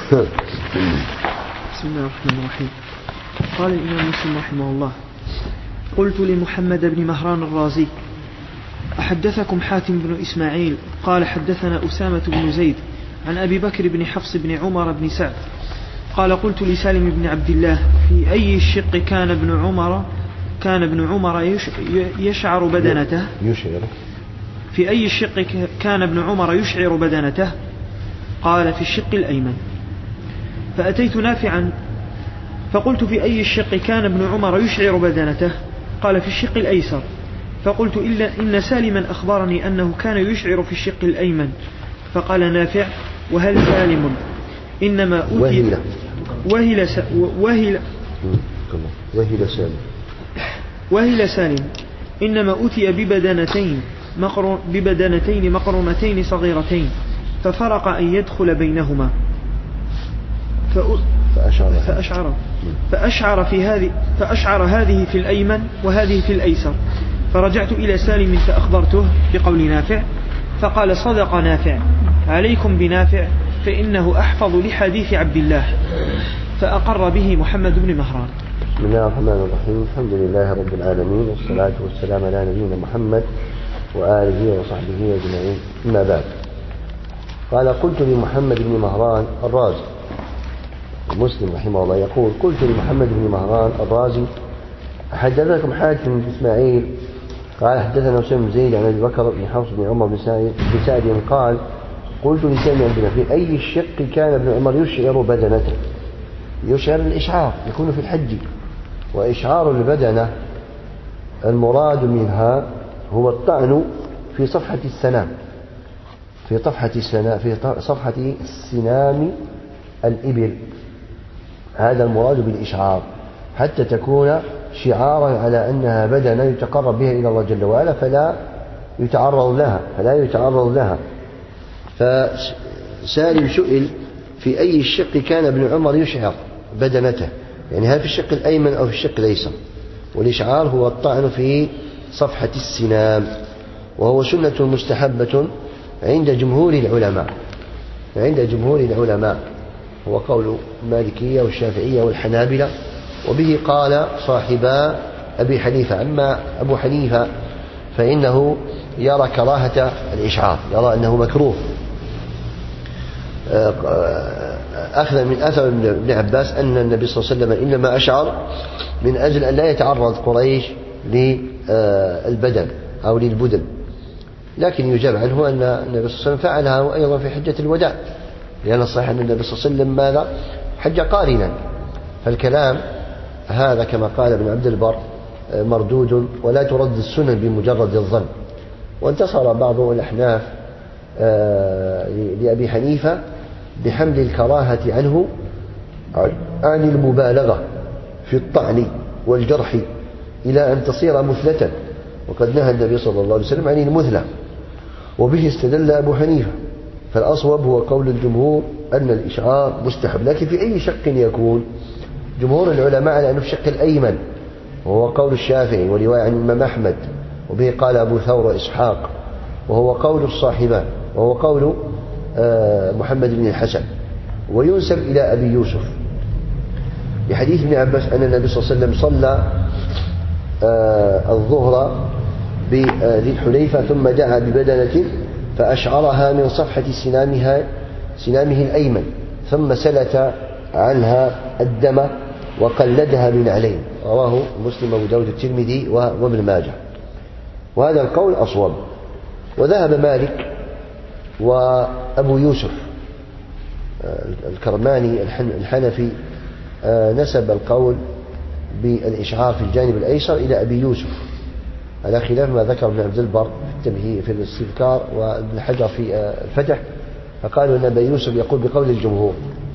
بسم الله الرحمن الرحيم. قال الإمام مسلم رحمه الله: قلت لمحمد بن مهران الرازي: أحدثكم حاتم بن إسماعيل قال حدثنا أسامة بن زيد عن أبي بكر بن حفص بن عمر بن سعد قال: قلت لسالم بن عبد الله: في أي الشق كان ابن عمر يشعر بدنته؟ في أي الشق كان ابن عمر يشعر بدنته؟ قال: في الشق الأيمن. فأتيت نافعا فقلت: في أي الشق كان ابن عمر يشعر بدنته؟ قال: في الشق الأيسر. فقلت: إلا إن سالما أخبرني أنه كان يشعر في الشق الأيمن. فقال نافع: وهل سالم إنما أوتي وهل سالم إنما أوتي ببدنتين مقرونتين صغيرتين ففرق أن يدخل بينهما فأشعر هذه في الأيمن وهذه في الأيسر. فرجعت إلى سالم فأخبرته بقول نافع فقال: صدق نافع، عليكم بنافع فإنه أحفظ لحديث عبد الله. فأقر به محمد بن مهران. بسم الله الرحمن الرحيم. الحمد لله رب العالمين، والصلاة والسلام على نبينا محمد وآله وصحبه أجمعين، أما بعد. قال: قلت لمحمد بن مهران الرازي، مسلم رحمه الله يقول: قلت لمحمد بن مهران الرازي: حدثكم حاتم بن إسماعيل قال حدثنا أسامة بن زيد عن أبي بكر بن حفص بن عمر بن سعد قال: قلت لسالم عندنا: في أي الشق كان ابن عمر يشعر بدنته؟ يشعر الإشعار يكون في الحج، وإشعار البدنة المراد منها هو الطعن في صفحة السنام، في صفحة سنام الإبل. هذا المراد بالإشعار، حتى تكون شعارا على أنها بدنة يتقرب بها إلى الله جل وعلا، فلا يتعرض لها. فسالم سئل: في أي الشق كان ابن عمر يشعر بدنته؟ يعني هل في الشق الأيمن أو في الشق الأيسر؟ والإشعار هو الطعن في صفحة السنام، وهو سنة مستحبة عند جمهور العلماء، هو قول المالكية والشافعية والحنابلة، وبه قال صاحبا أبي حنيفة. أما أبو حنيفة فإنه يرى كراهة الإشعار، يرى أنه مكروه، أخذا من أثر ابن عباس أن النبي صلى الله عليه وسلم إنما أشعر من أجل أن لا يتعرض قريش للبدن أو للبدن. لكن يجاب عنه أن النبي صلى الله عليه وسلم فعلها أيضا في حجة الوداع، لأن الصحيح أن النبي صلى الله عليه وسلم ماذا؟ حج قارنا. فالكلام هذا كما قال ابن عبد البر مردود، ولا ترد السنن بمجرد الظن. وانتصر بعض الأحناف لأبي حنيفة بحمل الكراهة عنه عن المبالغة في الطعن والجرح إلى أن تصير مثلة، وقد نهى النبي صلى الله عليه وسلم عن المثلة، وبه استدل أبو حنيفة. فالأصوب هو قول الجمهور أن الإشعار مستحب. لكن في أي شق يكون؟ جمهور العلماء على أنه في الشق الأيمن، وهو قول الشافعي ورواية عن الإمام أحمد، وبه قال أبو ثور وإسحاق، وهو قول الصاحبان، وهو قول محمد بن الحسن، وينسب إلى أبي يوسف بحديث ابن عباس أن النبي صلى الله عليه وسلم صلى الظهر بذي الحليفة ثم دعا ببدنة فأشعرها من صفحة سنامه الأيمن، ثم سلت عنها الدم وقلدها بنعلين. رواه مسلم وابو داود الترمذي وابن ماجه. وهذا القول أصوب. وذهب مالك وأبو يوسف الكرماني الحنفي نسب القول بالإشعار في الجانب الأيسر إلى أبي يوسف، على خلاف ما ذكر ابن عبد البر في التمهيد في الاستذكار وابن حجر في الفتح، فقالوا أن أبا يوسف يقول بقول الجمهور،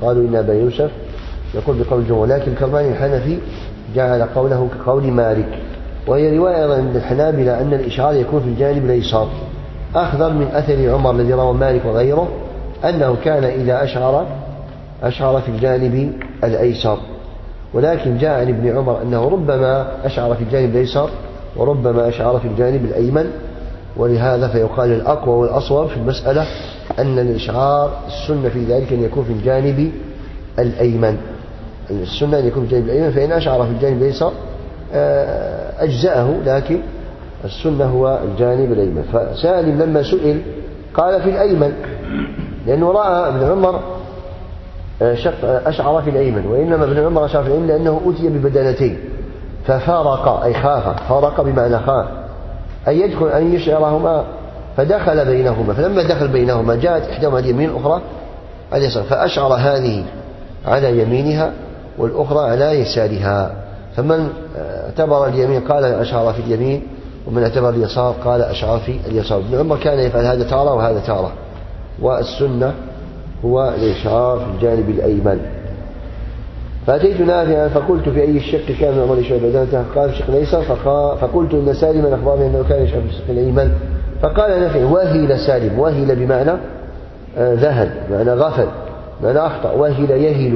لكن الكرماني الحنفي جعل قوله كقول مالك. وهي رواية عند الحنابلة أن الإشعار يكون في الجانب الأيسر، أخذا من أثر عمر الذي روى مالك وغيره أنه كان إذا أشعر في الجانب الأيسر. ولكن جاء عن ابن عمر أنه ربما أشعر في الجانب الأيسر وربما أشعر في الجانب الأيمن. ولهذا فيقال الأقوى والأصوب في المسألة أن الإشعار السنة في ذلك أن يكون في الجانب الأيمن. السنة أن يكون في الجانب الأيمن، فإن أشعر في الجانب الأيسر أجزأه، لكن السنة هو الجانب الأيمن. فسالم لما سئل قال في الأيمن، لأنه رأى ابن عمر أشعر في الأيمن، وإنما ابن عمر أشعر في الأيمن لأنه أتي ببدنتين ففارق، أي خاف، فارق بمعنى خاف أن يدخل أن يشعرهما، فدخل بينهما. فلما دخل بينهما جاءت إحداهما اليمين الأخرى على اليسار، فأشعر هذه على يمينها والأخرى على يسارها. فمن اعتبر اليمين قال أشعر في اليمين، ومن اعتبر اليسار قال أشعر في اليسار. ابن عمر كان يفعل هذا تارة وهذا تارة، والسنة هو الإشعار في الجانب الأيمن. فأتيت نافعا فقلت في أي الشق كان ابن عمر يشعر بدنته؟ قال في الشق الأيسر. فقلت إن سالما أخبرني أنه كان يشعر في الشق الأيمن. فقال نافع وهل سالم، وهل بمعنى ذهل، بمعنى غفل، بمعنى أخطأ، وهل يهل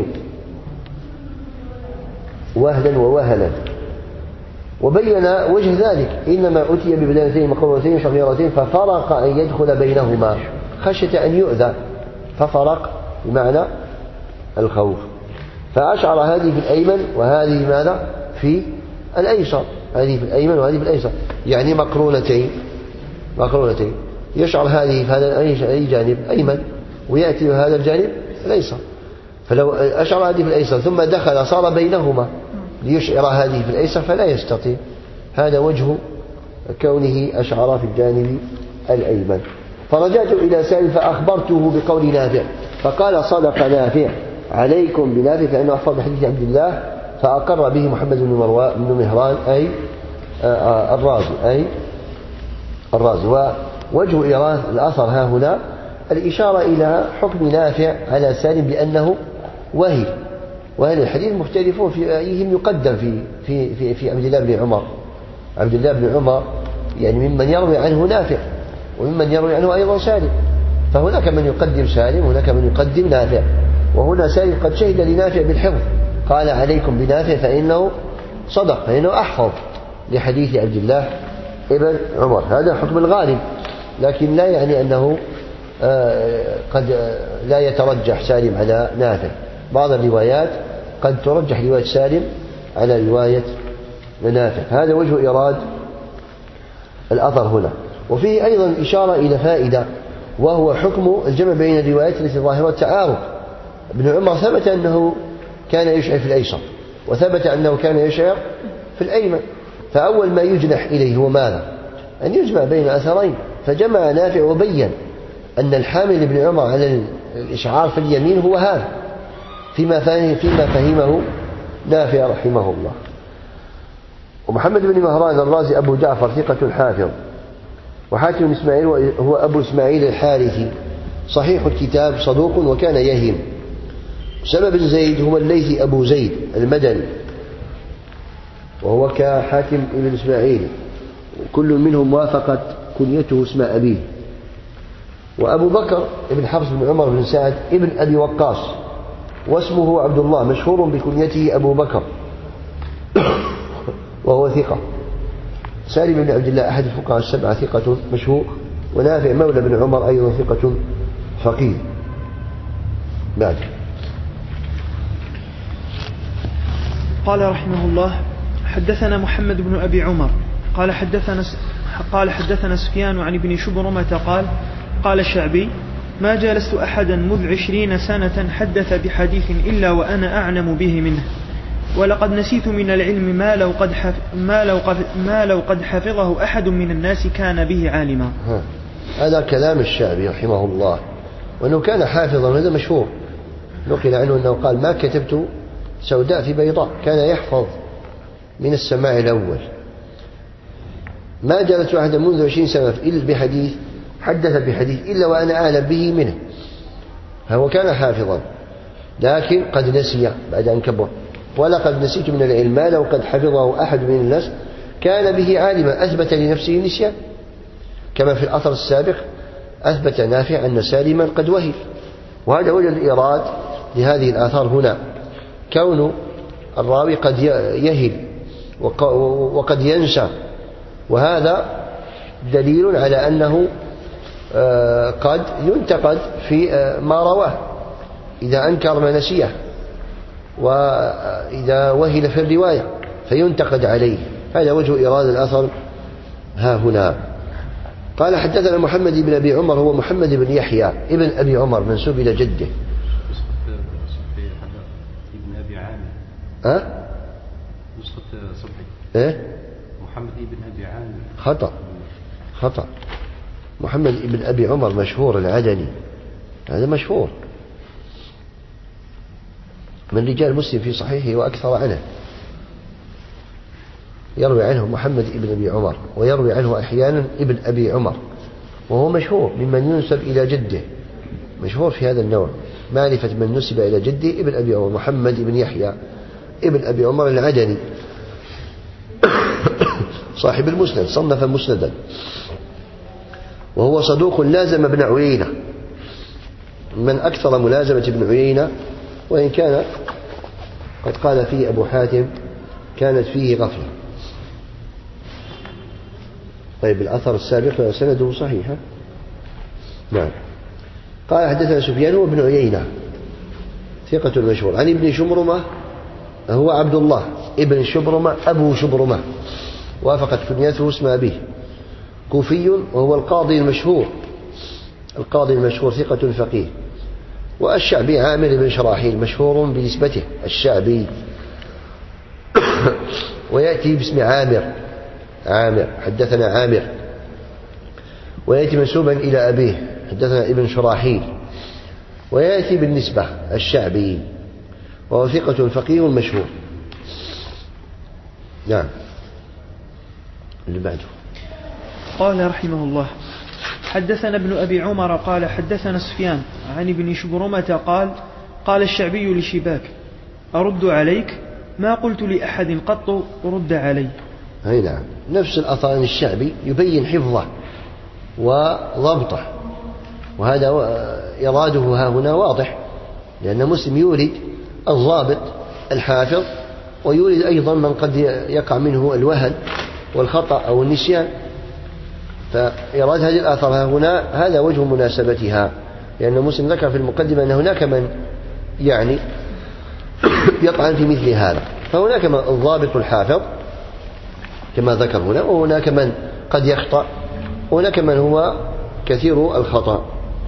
وهلا ووهلا. وبين وجه ذلك إنما أتي ببدنتين مقرونتين شغيرتين ففرق أن يدخل بينهما خشية أن يؤذى، ففرق بمعنى الخوف. فأشعر هذه في الأيمن وهذه ماذا في الأيسر، هذه في الأيمن وهذه في الأيسر، يعني مقرونتين يشعر هذه في هذا أي جانب أيمن ويأتي هذا الجانب الأيسر. فلو أشعر هذه في الأيسر ثم دخل صار بينهما ليشعر هذه في الأيسر فلا يستطيع. هذا وجه كونه أشعر في الجانب الأيمن. فرجعت إلى سالم فأخبرته بقول نافع، فقال صدق نافع، عليكم بنافع فإنه أحفظ حديث عبد الله. فأقر به محمد بن مهران أي الرازي. ووجه إيراد الأثر ها هنا الإشارة إلى حكم نافع على سالم بأنه وهي، وهذا الحديث مختلفون في أيهم يقدم في عبد الله بن عمر. عبد الله بن عمر يعني ممن يروي عنه نافع وممن يروي عنه أيضا سالم، فهناك من يقدم سالم وهناك من يقدم نافع. وهنا سالم قد شهد لنافع بالحفظ، قال عليكم بنافع فإنه صدق، فإنه أحفظ لحديث عبد الله ابن عمر. هذا حكم الغالب، لكن لا يعني أنه قد لا يترجح سالم على نافع. بعض الروايات قد ترجح رواية سالم على رواية نافع. هذا وجه إيراد الأثر هنا. وفيه أيضا إشارة إلى فائدة، وهو حكم الجمع بين الروايات التي ظاهرة التعارض. ابن عمر ثبت أنه كان يشعر في الأيسر، وثبت أنه كان يشعر في الأيمن، فأول ما يجنح إليه هو ماذا؟ أن يجمع بين أثرين. فجمع نافع وبين أن الحامل ابن عمر على الإشعار في اليمين هو هذا فيما فهمه نافع رحمه الله. ومحمد بن مهران الرازي أبو جعفر ثقة حافظ. وحاتم بن إسماعيل هو أبو إسماعيل الحارثي صحيح الكتاب صدوق وكان يهم. أسامة بن زيد هو الليثي أبو زيد المدني وهو كحاتم بن إسماعيل، كل منهم وافقت كنيته اسم أبيه. وأبو بكر ابن حفص بن عمر بن سعد ابن أبي وقاص واسمه عبد الله، مشهور بكنيته أبو بكر وهو ثقة. سالم بن عبد الله أحد الفقهاء السبعة ثقة مشهور. ونافع مولى بن عمر أيضا ثقة فقيه. بعد قال رحمه الله حدثنا محمد بن أبي عمر قال حدثنا سفيان عن ابن شبرمة قال الشعبي ما جالست أحدا منذ 20 سنة حدث بحديث إلا وأنا أعلم به منه، ولقد نسيت من العلم ما لو قد حفظه أحد من الناس كان به عالما. هذا كلام الشعبي رحمه الله، وأنه كان حافظا، هذا مشهور. نقل عنه أنه قال ما كتبت سوداء في بيضاء، كان يحفظ من السماع الأول. ما جلست أحدا منذ 20 سنة إلا بحديث حدث بحديث إلا وأنا أعلم به منه. هو كان حافظا لكن قد نسي بعد أن كبر. ولقد نسيت من العلم ما لو قد حفظه أحد من الناس كان به عالما، أثبت لنفسه النسيان، كما في الأثر السابق أثبت نافع أن سالما قد وهي. وهذا وجه الإيراد لهذه الآثار هنا، كون الراوي قد يهل وقد ينسى، وهذا دليل على أنه قد ينتقد في ما رواه إذا أنكر ما نسيه، وإذا وهل في الرواية فينتقد عليه. هذا وجه إيراد الأثر ها هنا. قال حدثنا محمد بن أبي عمر هو محمد بن يحيى ابن أبي عمر منسوب إلى جده. ابن أبي عامر. نسخة صبحي. محمد بن أبي عامر. خطأ. محمد بن أبي عمر مشهور العدني، هذا مشهور من رجال مسلم في صحيحه وأكثر عنه. يروي عنه محمد بن أبي عمر، ويروي عنه أحيانا ابن أبي عمر، وهو مشهور ممن ينسب إلى جده، مشهور في هذا النوع، معرفة من نسب إلى جده ابن أبي عمر. محمد بن يحيى ابن أبي عمر العدني صاحب المسند، صنف مسندا، وهو صدوق لازم ابن عيينة، من أكثر ملازمة ابن عيينة، وإن كان قد قال فيه أبو حاتم كانت فيه غفلة. طيب الأثر السابق سنده صحيح. نعم. قال حدثنا سفيان وابن عيينة ثقة مشهور عن ابن شبرمة هو عبد الله ابن شبرمة أبو شبرمة، وافقت كنيته اسم أبيه، كوفي وهو القاضي المشهور ثقة فقيه. والشعبي عامر بن شراحيل مشهور بنسبته الشعبي ويأتي باسم عامر حدثنا عامر، ويأتي منسوبا إلى أبيه حدثنا ابن شراحيل، ويأتي بالنسبة الشعبي، وهو ثقة فقيه مشهور. نعم. اللي بعده قال رحمه الله حدثنا ابن أبي عمر قال حدثنا سفيان عن ابن شبرمة قال الشعبي لشباك أرد عليك ما قلت لأحد قط رد علي. أي نعم، نفس الأثر الشعبي يبين حفظه وضبطه، وهذا إراده ها هنا واضح، لأن مسلم يورد الضابط الحافظ، ويورد أيضا من قد يقع منه الوهن والخطأ أو النسيان، فإيراد هذه الآثار ها هنا هذا وجه مناسبتها، لأن مسلم ذكر في المقدمة أن هناك من يعني يطعن في مثل هذا، فهناك من الضابط الحافظ كما ذكر هنا، وهناك من قد يخطأ، وهناك من هو كثير الخطأ.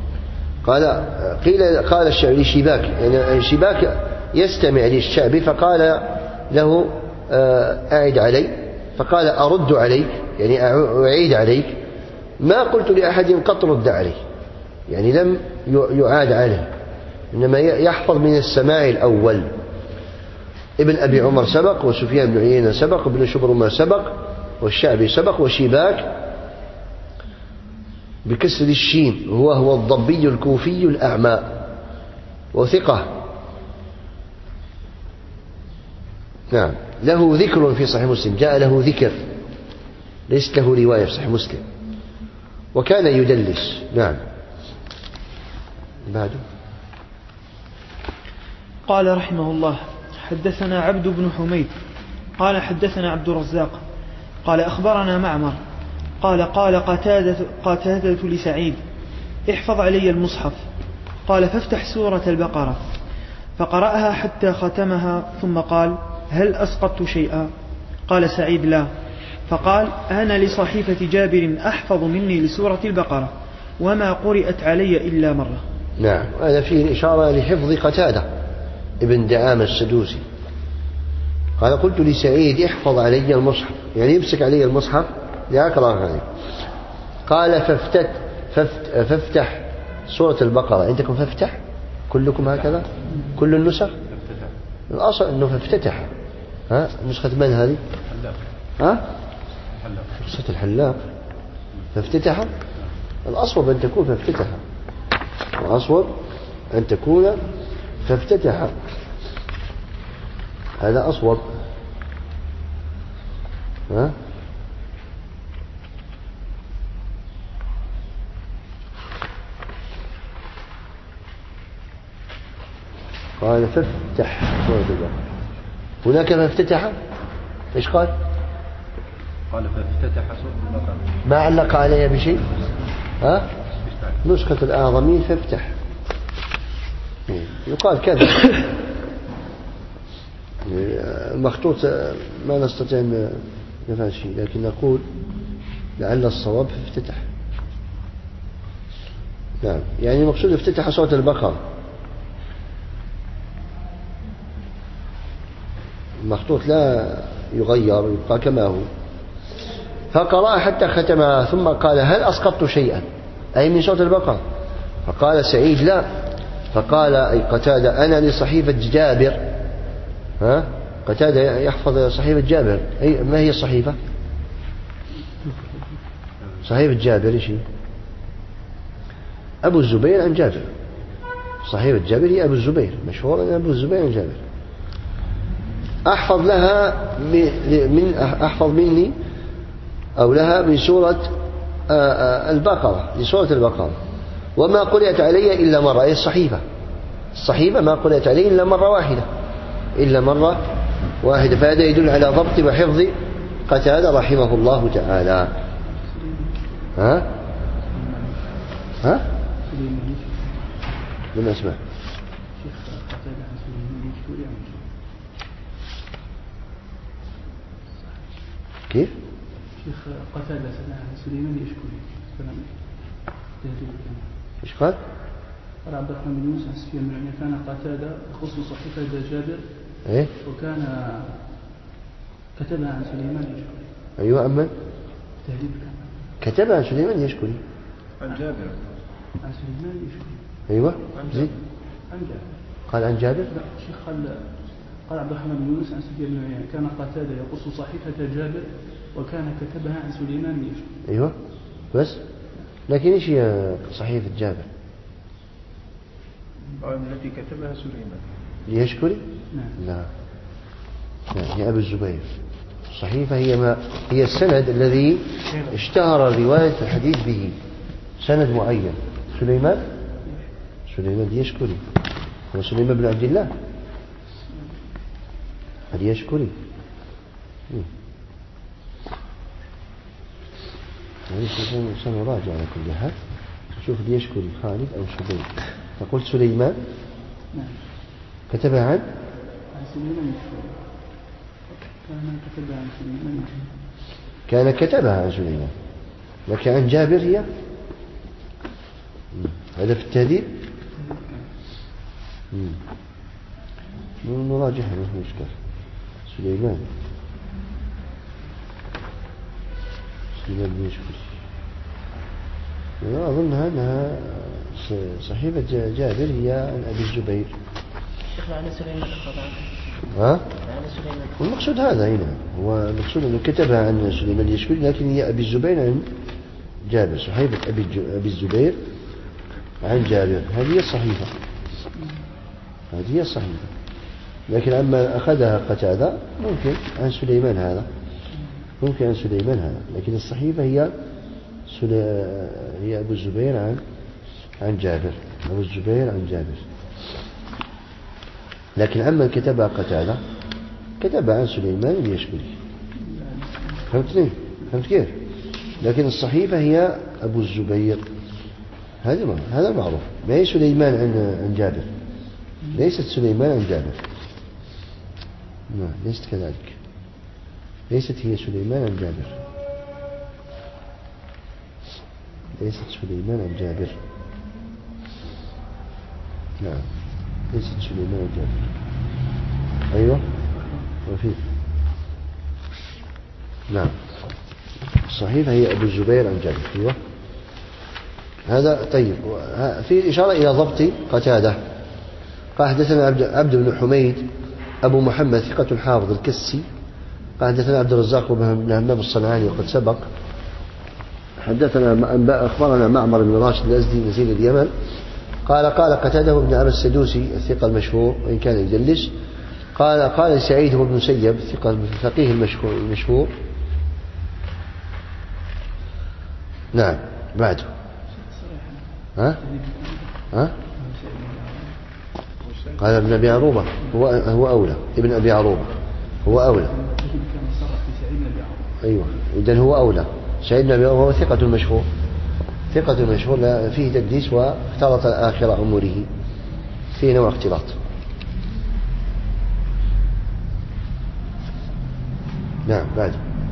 قال الشعبي لشباك، يعني شباك يستمع للشعبي فقال له أعد علي، فقال أرد عليك يعني أعيد عليك ما قلت لأحد قط رد عليه، يعني لم يعاد عنه، إنما يحفظ من السماع الأول. ابن أبي عمر سبق، وسفيان بن عيينة سبق، وابن شبرمة سبق، والشعبي سبق، وشباك بكسر الشين هو الضبي الكوفي الأعمى وثقة. نعم. له ذكر في صحيح مسلم، جاء له ذكر، ليس له رواية في صحيح مسلم، وكان يدلس. نعم. بعده قال رحمه الله حدثنا عبد بن حميد قال حدثنا عبد الرزاق قال أخبرنا معمر قال قتادة لسعيد احفظ علي المصحف، قال فافتح سورة البقرة، فقرأها حتى ختمها، ثم قال هل أسقطت شيئا؟ قال سعيد لا، فقال أنا لصحيفة جابر أحفظ مني لسورة البقرة، وما قرأت علي إلا مرة. نعم. هذا فيه إشارة لحفظ قتادة ابن دعامة السدوسي. قال قلت لسعيد احفظ علي المصحف، يعني يمسك علي المصحف لأقرأ عليه. قال فافتح سورة البقرة. عندكم فافتح كلكم هكذا كل النسخ؟ الأصل أنه فافتتح. نسخة من هذه؟ نسخة الحلاق فافتتح. الأصوب أن تكون فافتتح، الأصوب أن تكون فافتتح، هذا أصوب. قال فافتح سورة البقرة. هناك فافتتح ايش قال؟ قال فافتتح سورة البقرة، ما علق عليها بشيء. نسخة الأعظمين فافتح، يقال كذا المخطوط ما نستطيع أن نفعل شيء، لكن نقول لعل الصواب في افتتح. نعم، يعني المقصود افتتح سورة البقرة. المخطوط لا يغير، يبقى كما هو. فقرأ حتى ختمها، ثم قال: هل أسقطت شيئا؟ أي من سورة البقرة. فقال سعيد: لا. فقال أي قتادة: أنا لصحيفة جابر. قتادة يحفظ صحيفة جابر. أي ما هي الصحيفة؟ صحيفة جابر إيش هي؟ أبو الزبير عن جابر. صحيفة جابر هي أبو الزبير، مشهور أن أبو الزبير عن جابر. أحفظ لها أحفظ مني أو لها من سورة البقرة، لسورة البقرة. وما قرأت علي إلا مرة، أي الصحيفة ما قرأت علي إلا مرة واحدة. فهذا يدل على ضبط وحفظ قتادة رحمه الله تعالى. لم أسمع. كيف؟ شيخ قتادة سليمان يشكري. ايش قال؟ قال عبد الرحمن بن يوسف السفيان يعني كان قتادة يخص صحيفة جابر. ايه؟ وكان كتبها عن سليمان يشكري. ايوه، اما تهذيب كتبها عن سليمان يشكري. عن جابر. عن سليمان يشكري. ايوه. زين. عن جابر. قال عن جابر؟ لا، الشيخ قال عبد الرحمن بن يونس عن سفيان بن عيينة كان قتادة يقص صحيفة جابر وكان كتبها عن سليمان يشكري. ايوه بس. لكن ايش هي صحيفة جابر؟ التي كتبها سليمان ليشكري؟ نعم. لا، هي أبو الزبير. الصحيفة هي السند الذي اشتهر رواية الحديث به، سند معين. سليمان ليشكري، هو سليمان بن عبد الله ليشكري. سنراجع على كل حال، نشوف ليشكري خالد أو شبيب. فقلت سليمان كتبها عن سليمان. كان كتبها عن سليمان، لكن عن جابر هي هذا في التهذيب. نراجعها ما في مشكلة. سليمان بن يشكري. أنا أظن أنها صحيفة جابر هي عن أبي الزبير. عن سليمان. والمقصود هذا هنا، هو المقصود أنه كتبها عن سليمان يشكري، لكن هي أبي الزبير عن جابر. صحيفة أبي الزبير عن جابر، هذه هي الصحيفة. لكن أما أخذها قتادة ممكن عن سليمان هذا، لكن الصحيفة هي أبو الزبير عن جابر. لكن أما كتبها قتادة كتبها عن سليمان يشكري. فهمت كيف؟ لكن الصحيفة هي أبو الزبير، هذا معروف. ما هي سليمان عن جابر، ليست سليمان عن جابر. ليست كذلك، ليست هي سليمان عن جابر، نعم، ليست سليمان عن جابر. أيوة وفي نعم، الصحيفة هي أبو الزبير عن جابر. أيوة هذا طيب. في إشارة إلى ضبط قتادة. قال حدثنا عبد بن حميد أبو محمد ثقة حافظ الكسي. قال حدثنا عبد الرزاق بن همام الصنعاني وقد سبق. حدثنا أخبرنا معمر بن راشد الأزدي نزيل اليمن. قال قتاده بن عبد السدوسي الثقة المشهور وإن كان يدلس. قال سعيد بن المسيب الثقة الفقيه المشهور. نعم بعده. قال ابن أبي عروبة هو أولى. ابن أبي عروبة هو أولى. أيوة إذن هو أولى. سعيد بن أبي عروبة هو ثقة مشهور لا فيه تدليس واختلط آخر أموره، فيه نوع اختلاط. نعم بعد.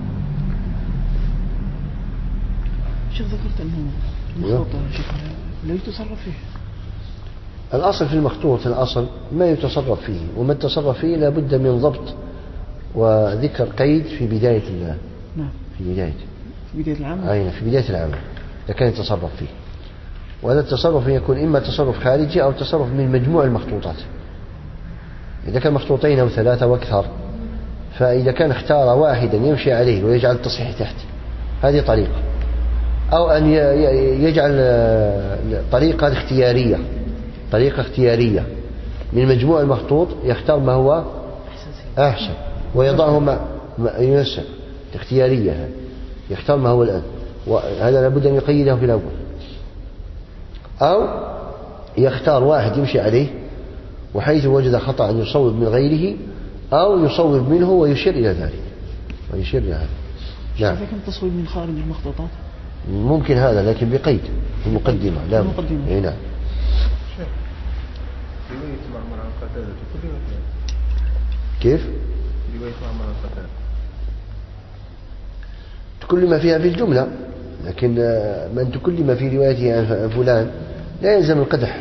شيخ ذكرت أنه المخطوطة لا يتصرف فيه. الأصل في المخطوط الأصل ما يتصرف فيه، وما التصرف فيه لابد من ضبط وذكر قيد في بداية نعم. في بداية العمل. أين في بداية العمل إذا كان يتصرف فيه، وهذا التصرف يكون إما تصرف خارجي أو تصرف من مجموع المخطوطات. إذا كان مخطوطين أو ثلاثة وأكثر، فإذا كان اختار واحدا يمشي عليه ويجعل التصحيح تحت، هذه طريقة. أو أن يجعل طريقة اختيارية من مجموع المخطوط، يختار ما هو أحسن ويضعه ما ينسب اختيارية، يختار ما هو الآن، وهذا لابد أن يقيده في الأول. أو يختار واحد يمشي عليه، وحيث وجد خطأ أن يصوب من غيره أو يصوب منه ويشير إلى ذلك نعم. إذا كان تصويب من خارج المخطوطات ممكن هذا، لكن بقيد في المقدمة. لا المقدمة. نعم. رواية معمر عن قتادة تكلم كيف؟ رواية معمر عن قتادة تكلم فيها في الجملة، لكن من تكلم في روايته عن فلان لا يلزم القدح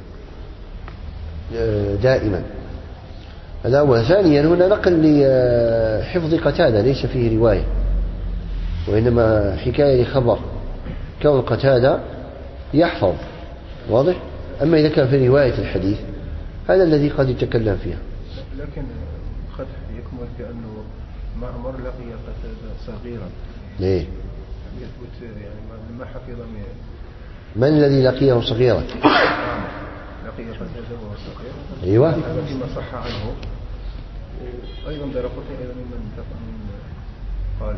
دائما. هذا أول. ثانيا هنا نقل لحفظ قتادة ليس فيه رواية، وإنما حكاية لخبر كون قتادة يحفظ، واضح. أما إذا كان في رواية الحديث هذا الذي قد يتكلم فيها. لكن قد يكمل بأنه معمر لقي قتادة صغيرا. ليه؟ يثبت يعني ما حفظ من الذي لقيه صغيرا؟ لقي قتادة وهو صغير. أيوة. هذا فيما صح عنه. أيضا درقطني أيضا من قال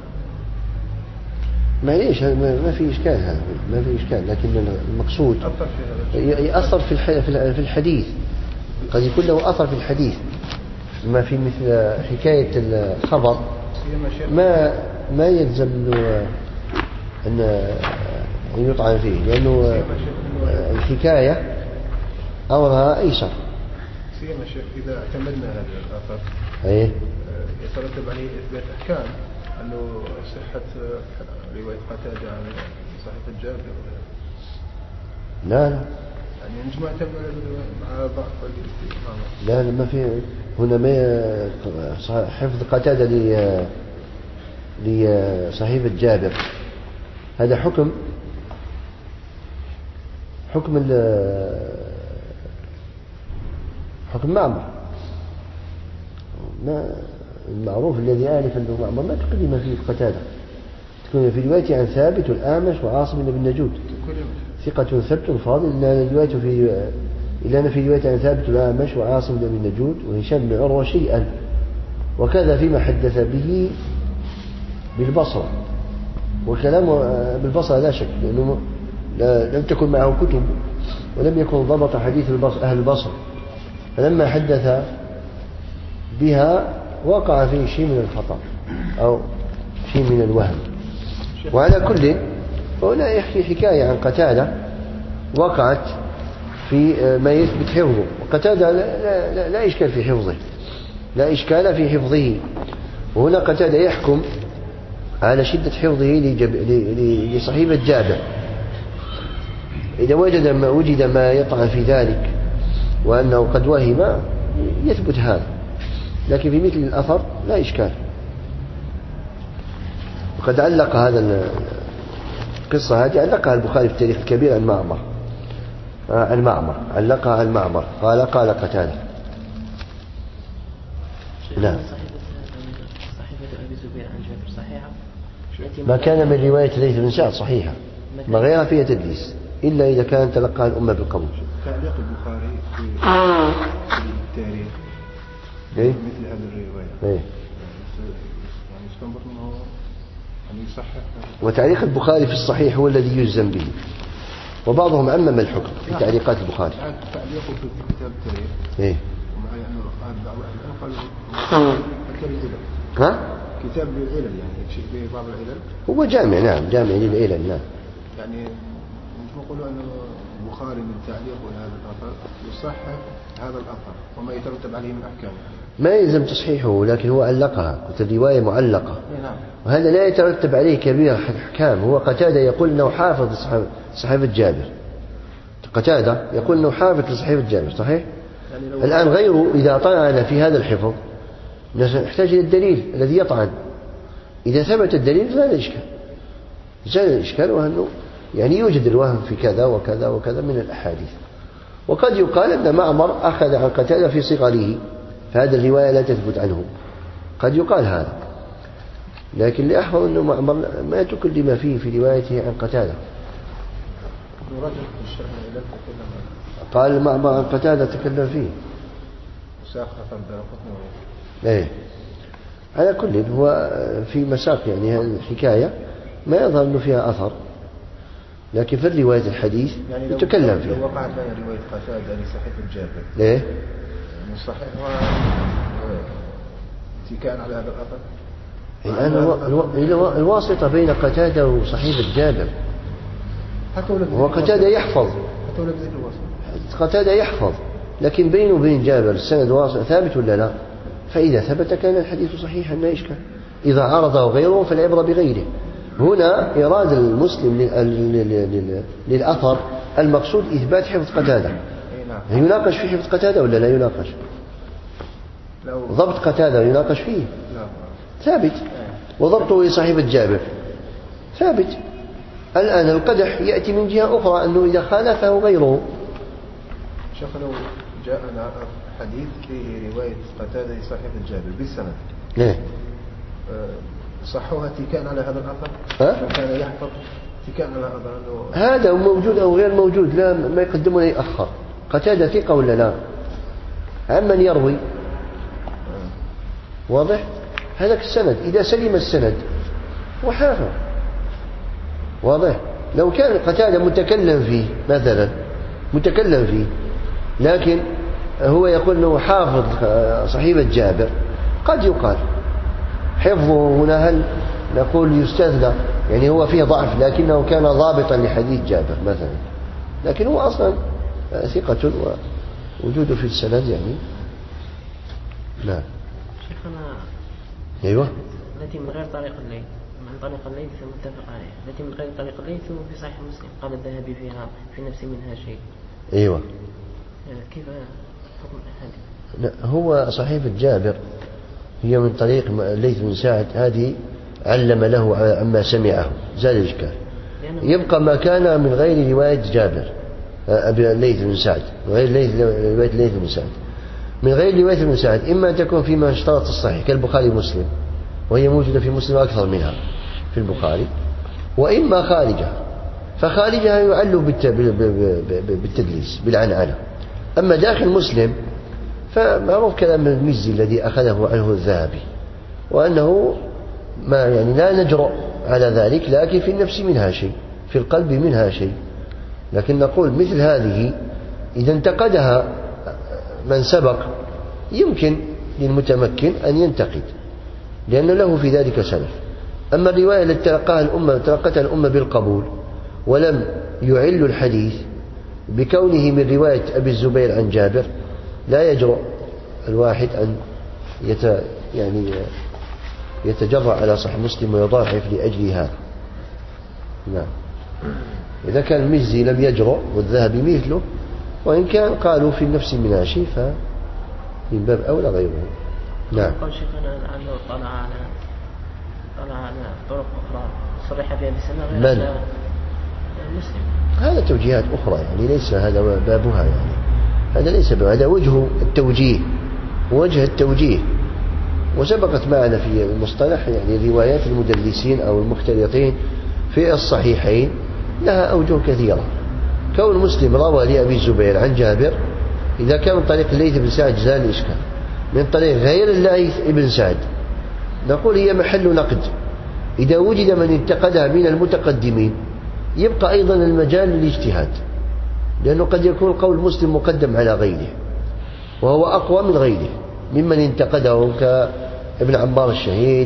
معليش ما في إشكال، هذا ما في إشكال، لكن المقصود يأثر في الحديث، قد يكون له أثر في الحديث، ما في مثل حكاية الخبر ما يلزم أن يطعن فيه، لأنه الحكاية أمرها أيسر. سيما شيخ إذا اعتمدنا هذا الأثر يترتب عليه إثبات أحكام، أنه صحة رواية قتادة عن صحيح الجابر. لا يعني نجمع مع ضعف الاستقامة. لا ما في هنا ما حفظ قتادة لصحيفة جابر، هذا حكم معمر. ما المعروف الذي أعرف أنه معمر ما تقدم فيه قتادة، تكون في رواية عن ثابت والأعمش وعاصم بن نجود ثقة ثبت فاضل، إلا أن في رواية عن ثابت والأعمش وعاصم بن نجود وهشام بن عروة شيئا، وكذا فيما حدث به بالبصرة. والكلام بالبصرة لا شك، لأنه لم تكن معه كتب ولم يكن ضبط حديث أهل البصر، فلما حدث بها وقع فيه شيء من الخطأ أو شيء من الوهم. وعلى كل هنا يحكي حكاية عن قتادة وقعت في ما يثبت حفظه، وقتادة لا إشكال في حفظه، لا إشكال في حفظه. وهنا قتادة يحكم على شدة حفظه لصحيفة جابر. إذا وجد ما يطعن في ذلك وأنه قد وهم يثبت هذا، لكن في مثل الأثر لا إشكال. وقد علق هذا القصة هذه علقها البخاري في التاريخ الكبير عن معمر علقها عن معمر قال قتادة. نعم. صحيفة أبي زبير عن جابر صحيحة؟ ما كان من رواية ليث بن سعد صحيحة، ما غيرها فيها تدليس إلا إذا كان تلقاها الأمة بالقبول. تعليق البخاري في التاريخ مثل هذه الرواية يعني يستنبط منه أن يصحح. وتعليق البخاري في الصحيح هو الذي يجزم به، وبعضهم عمم الحكم في تعليقات البخاري. تعليقه في كتاب التاريخ ومع أنه قال كتاب للعلل، يعني شيء به بعض العلل. هو جامع، نعم جامع للعلل. نعم يعني نقول أن البخاري من تعليقه هذا الأثر يصحح هذا الأثر وما يترتب عليه من أحكام. ما يلزم تصحيحه، لكن هو علقها، قلت الرواية معلقة. نعم. وهذا لا يترتب عليه كبير أحكام. هو قتادة يقول أنه حافظ صحيفة جابر، قتادة يقول أنه حافظ لصحيفة جابر، صحيح؟ يعني الآن غيره إذا طعن في هذا الحفظ نحتاج إلى الدليل الذي يطعن. إذا ثبت الدليل زال الإشكال، وأنه يعني يوجد الوهم في كذا وكذا وكذا من الأحاديث. وقد يقال أن معمر أخذ عن قتادة في صغره، فهذه الرواية لا تثبت عنه، قد يقال هذا، لكن لأحفظ أنه معمر ما يترك لما فيه في روايته عن قتادة. قال معمر عن قتادة تكلم فيه. ايه على كل هو في مساق يعني هذه الحكاية ما يظهر أنه فيها أثر، لكن في الرواية الحديث يعني يتكلم فيها. لو وقعت لنا رواية قتادة لصحيفة جابر ليه؟ من صحيحها اتكاء على هذا الأثر. الآن الواسطة بين قتادة وصحيفة جابر، هو قتادة يحفظ، قتادة يحفظ، لكن بينه وبين جابر السند واسط ثابت ولا لا؟ فإذا ثبت كان الحديث صحيحا ما يشكل. إذا عارضه غيره فالعبرة بغيره. هنا إرادة المسلم للأثر المقصود إثبات حفظ قتادة. يناقش في حفظ قتادة ولا لا يناقش؟ ضبط قتادة يناقش فيه ثابت، وضبطه لصحيفة جابر ثابت. الآن القدح يأتي من جهة أخرى، أنه إذا خالفه غيره. شيخ لو جاءنا حديث فيه رواية قتادة لصحيفة جابر بالسند، ليه؟ صحوها اتكاء على هذا الأثر؟ كان يحفظ اتكاء على هذا هذا موجود أو غير موجود، لا ما يقدم ولا يأخر. قتادة ثقة ولا لا؟ عمن يروي واضح؟ هذاك السند إذا سلم السند وحافظ واضح. لو كان قتادة متكلم فيه مثلا، متكلم فيه لكن هو يقول أنه حافظ صحيفة جابر، قد يقال حفظه هنا هل نقول يستثنى، يعني هو فيه ضعف لكنه كان ضابطا لحديث جابر مثلا، لكن هو أصلا ثقة ووجوده في السند يعني لا. شيخنا أيوة. التي من غير طريق الليل، من طريق الليل متفق عليه، التي من غير طريق الليل في صحيح مسلم قال الذهبي فيها في نفس منها شيء. أيوة. كيف حكم الحديث؟ لا هو صحيفة جابر هي من طريق الليث بن سعد، هذه علم له عما سمعه زال الإشكال. يبقى ما كان من غير رواية جابر أبي الليث بن سعد، غير رواية الليث بن سعد، من غير رواية ابن سعد، إما أن تكون فيما اشترط الصحيح كالبخاري ومسلم، وهي موجودة في مسلم أكثر منها في البخاري، وإما خارجها، فخارجها يعل بالتدليس بالعنعنة. أما داخل مسلم فمعروف كلام المزي الذي أخذه عنه الذهبي، وأنه ما يعني لا نجرؤ على ذلك، لكن في النفس منها شيء، في القلب منها شيء. لكن نقول مثل هذه إذا انتقدها من سبق يمكن للمتمكن أن ينتقد، لأن له في ذلك سلف. أما الرواية التي تلقتها الأمة بالقبول ولم يعل الحديث بكونه من رواية أبي الزبير عن جابر، لا يجرؤ الواحد أن يتجرأ على صحيح مسلم ويضاعف لأجل هذا. نعم. إذا كان المزي لم يجرؤ والذهبي مثله، وإن كان قالوا في النفس منها شيء فمن باب أولى غيره. نعم. قال شيخنا أنه طلع على طرق أخرى صرح فيها بسنة غير مسلم. هذا توجيهات أخرى يعني ليس هذا بابها، يعني هذا ليس بابها، هذا وجه التوجيه، وجه التوجيه. وسبقت معنا في المصطلح يعني روايات المدلسين أو المختلطين في الصحيحين لها أوجه كثيرة. كون مسلم روى لأبي الزبير عن جابر إذا كان من طريق الليث بن سعد زال الإشكال، من طريق غير الليث بن سعد نقول هي محل نقد. إذا وجد من انتقدها من المتقدمين يبقى أيضا المجال للاجتهاد، لأنه قد يكون قول مسلم مقدم على غيره وهو أقوى من غيره ممن انتقده كابن عمار الشهيد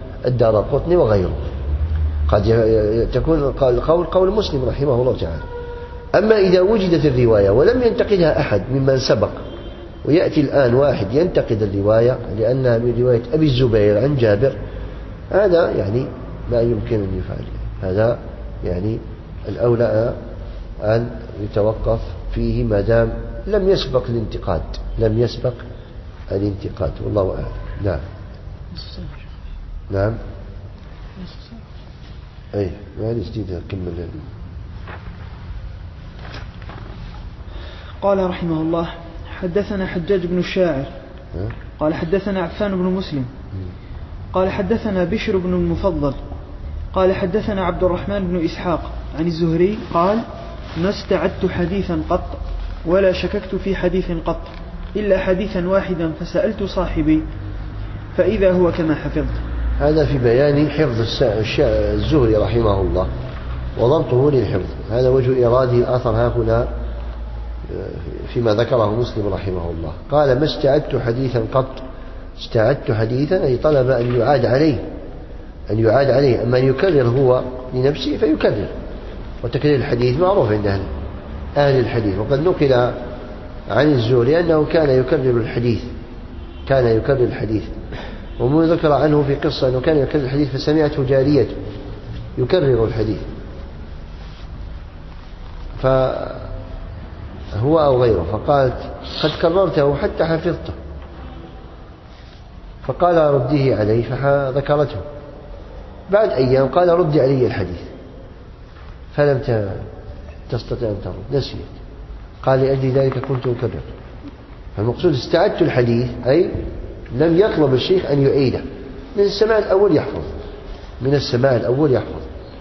والدارقطني وغيره. قد تكون قول مسلم رحمه الله تعالى أما إذا وجدت الرواية ولم ينتقدها أحد ممن سبق، ويأتي الآن واحد ينتقد الرواية لأنها من رواية أبي الزبير عن جابر، هذا يعني لا يمكن أن يفعل. هذا يعني الأولى أن يتوقف فيه ما دام لم يسبق الانتقاد، لم يسبق الانتقاد، والله أعلم. نعم. نعم. أي ما جديد كمل. قال رحمه الله: حدثنا حجاج بن الشاعر قال حدثنا عفان بن مسلم قال حدثنا بشر بن المفضل قال حدثنا عبد الرحمن بن إسحاق عن الزهري قال: ما استعدت حديثا قط ولا شككت في حديث قط إلا حديثا واحدا فسألت صاحبي فإذا هو كما حفظت. هذا في بيان حفظ الزهري رحمه الله وضبطه للحفظ. هذا وجه إيراده الأثر ها هنا فيما ذكره مسلم رحمه الله. قال: ما استعدت حديثا قط. استعدت حديثا أي طلب أن يعاد عليه، أما أن يكرر هو لنفسه فيكرر، وتكرير الحديث معروف عند أهل الحديث. وقد نقل عن الزهري أنه كان يكرر الحديث، ومن ذكر عنه في قصة أنه كان يكرر الحديث فسمعته جارية يكرر الحديث، فهو أو غيره، فقالت: قد كررته حتى حفظته. فقال: رديه علي، فذكرته. بعد أيام قال: رد علي الحديث، فلم تستطع أن ترد، نسيت. قال: لأجل ذلك كنت أكرر. فالمقصود استعدت الحديث أي لم يطلب الشيخ أن يعيده، من السماع الأول يحفظ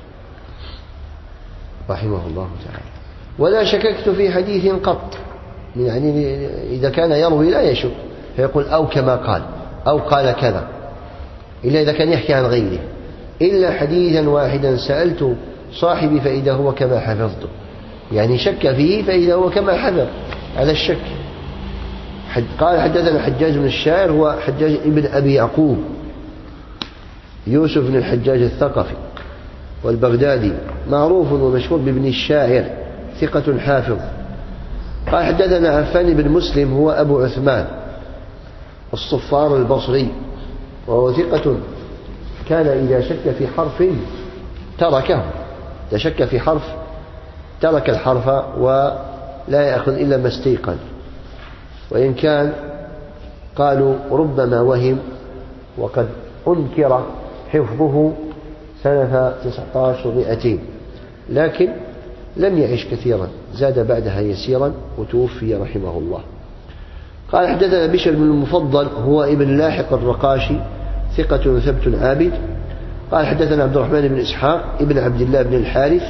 رحمه الله تعالى. ولا شككت في حديث قط، يعني إذا كان يروي لا يشك فيقول: أو كما قال، أو قال كذا، إلا إذا كان يحكي عن غيره، إلا حديثا واحدا سألت صاحبي فإذا هو كما حفظته، يعني شك فيه فإذا هو كما حفظ على الشك. قال: حدثنا حجاج بن الشاعر، هو حجاج ابن أبي يعقوب يوسف بن الحجاج الثقفي والبغدادي، معروف ومشهور بابن الشاعر، ثقة حافظ. قال: حدثنا عفان بن مسلم، هو أبو عثمان الصفار البصري، وهو ثقة، كان إذا شك في حرف تركه، إذا شك في حرف ترك الحرف ولا يأخذ إلا ما استيقن، وإن كان قالوا ربما وهم، وقد أنكر حفظه سنة 19 و200، لكن لم يعش كثيرا، زاد بعدها يسيرا وتوفي رحمه الله. قال: حدثنا بشر بن المفضل، هو ابن لاحق الرقاشي، ثقة ثبت عابد. قال: حدثنا عبد الرحمن بن إسحاق ابن عبد الله بن الحارث،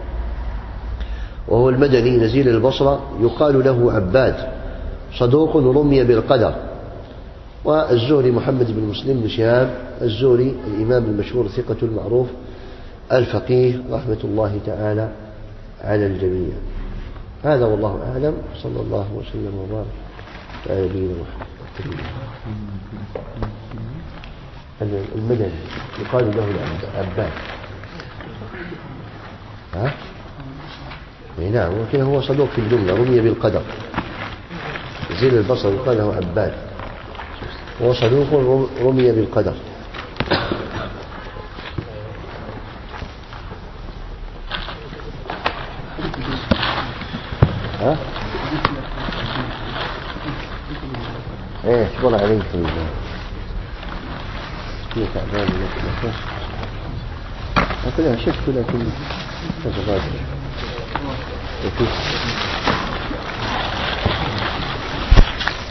وهو المدني نزيل البصرة، يقال له عباد، صدوق رمي بالقدر. والزهري محمد بن مسلم بن شهاب الزهري الإمام المشهور، ثقة المعروف الفقيه، رحمة الله تعالى على الجميع. هذا والله أعلم، صلى الله وسلم وبارك على نبينا محمد. المدني يقال له العباد. نعم، ولكن هو صدوق في الجملة، رمي بالقدر، نزيل البصر يقال له عباد، هو صدوق رمي بالقدر. ايه شكرا عليك كيف تعبان لك كلها شك، لكن تتغادر.